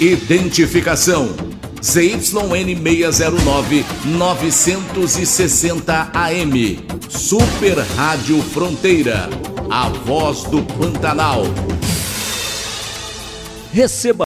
Identificação: ZYN 609 960 AM. Super Rádio Fronteira, a voz do Pantanal. Receba